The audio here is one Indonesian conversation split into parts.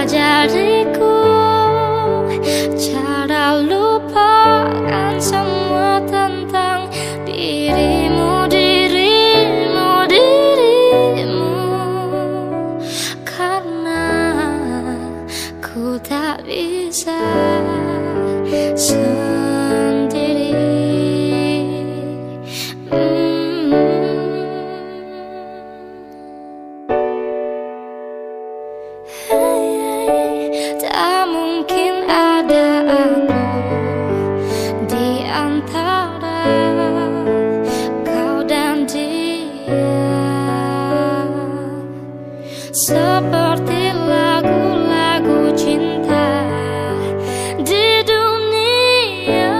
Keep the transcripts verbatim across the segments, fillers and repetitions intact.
Ajariku cara lupakan semua tentang dirimu, dirimu, dirimu. Karena ku tak bisa sendiri. hmm. Hey, tak mungkin ada aku di antara kau dan dia, seperti lagu-lagu cinta di dunia.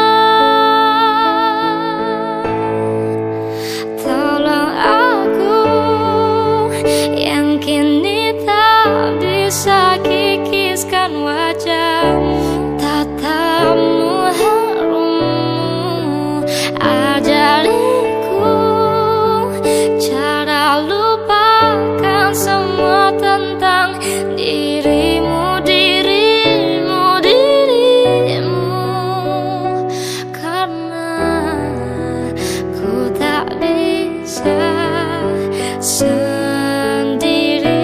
Tolong aku yang kini tak bisa kikiskan wajahmu, tatapmu, harummu. Ajariku cara lupakan semua tentang dirimu, dirimu, dirimu. Karena ku tak bisa sendiri.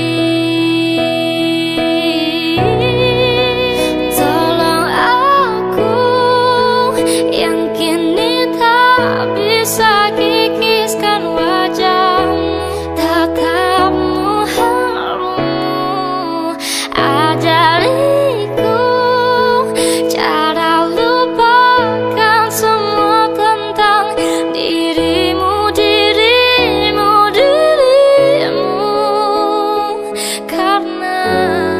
Tolong aku yang kini tak bisa kikiskan wajahmu, tatapmu, harummu. Ajariku cara lupakan semua tentang dirimu, dirimu, dirimu. Karena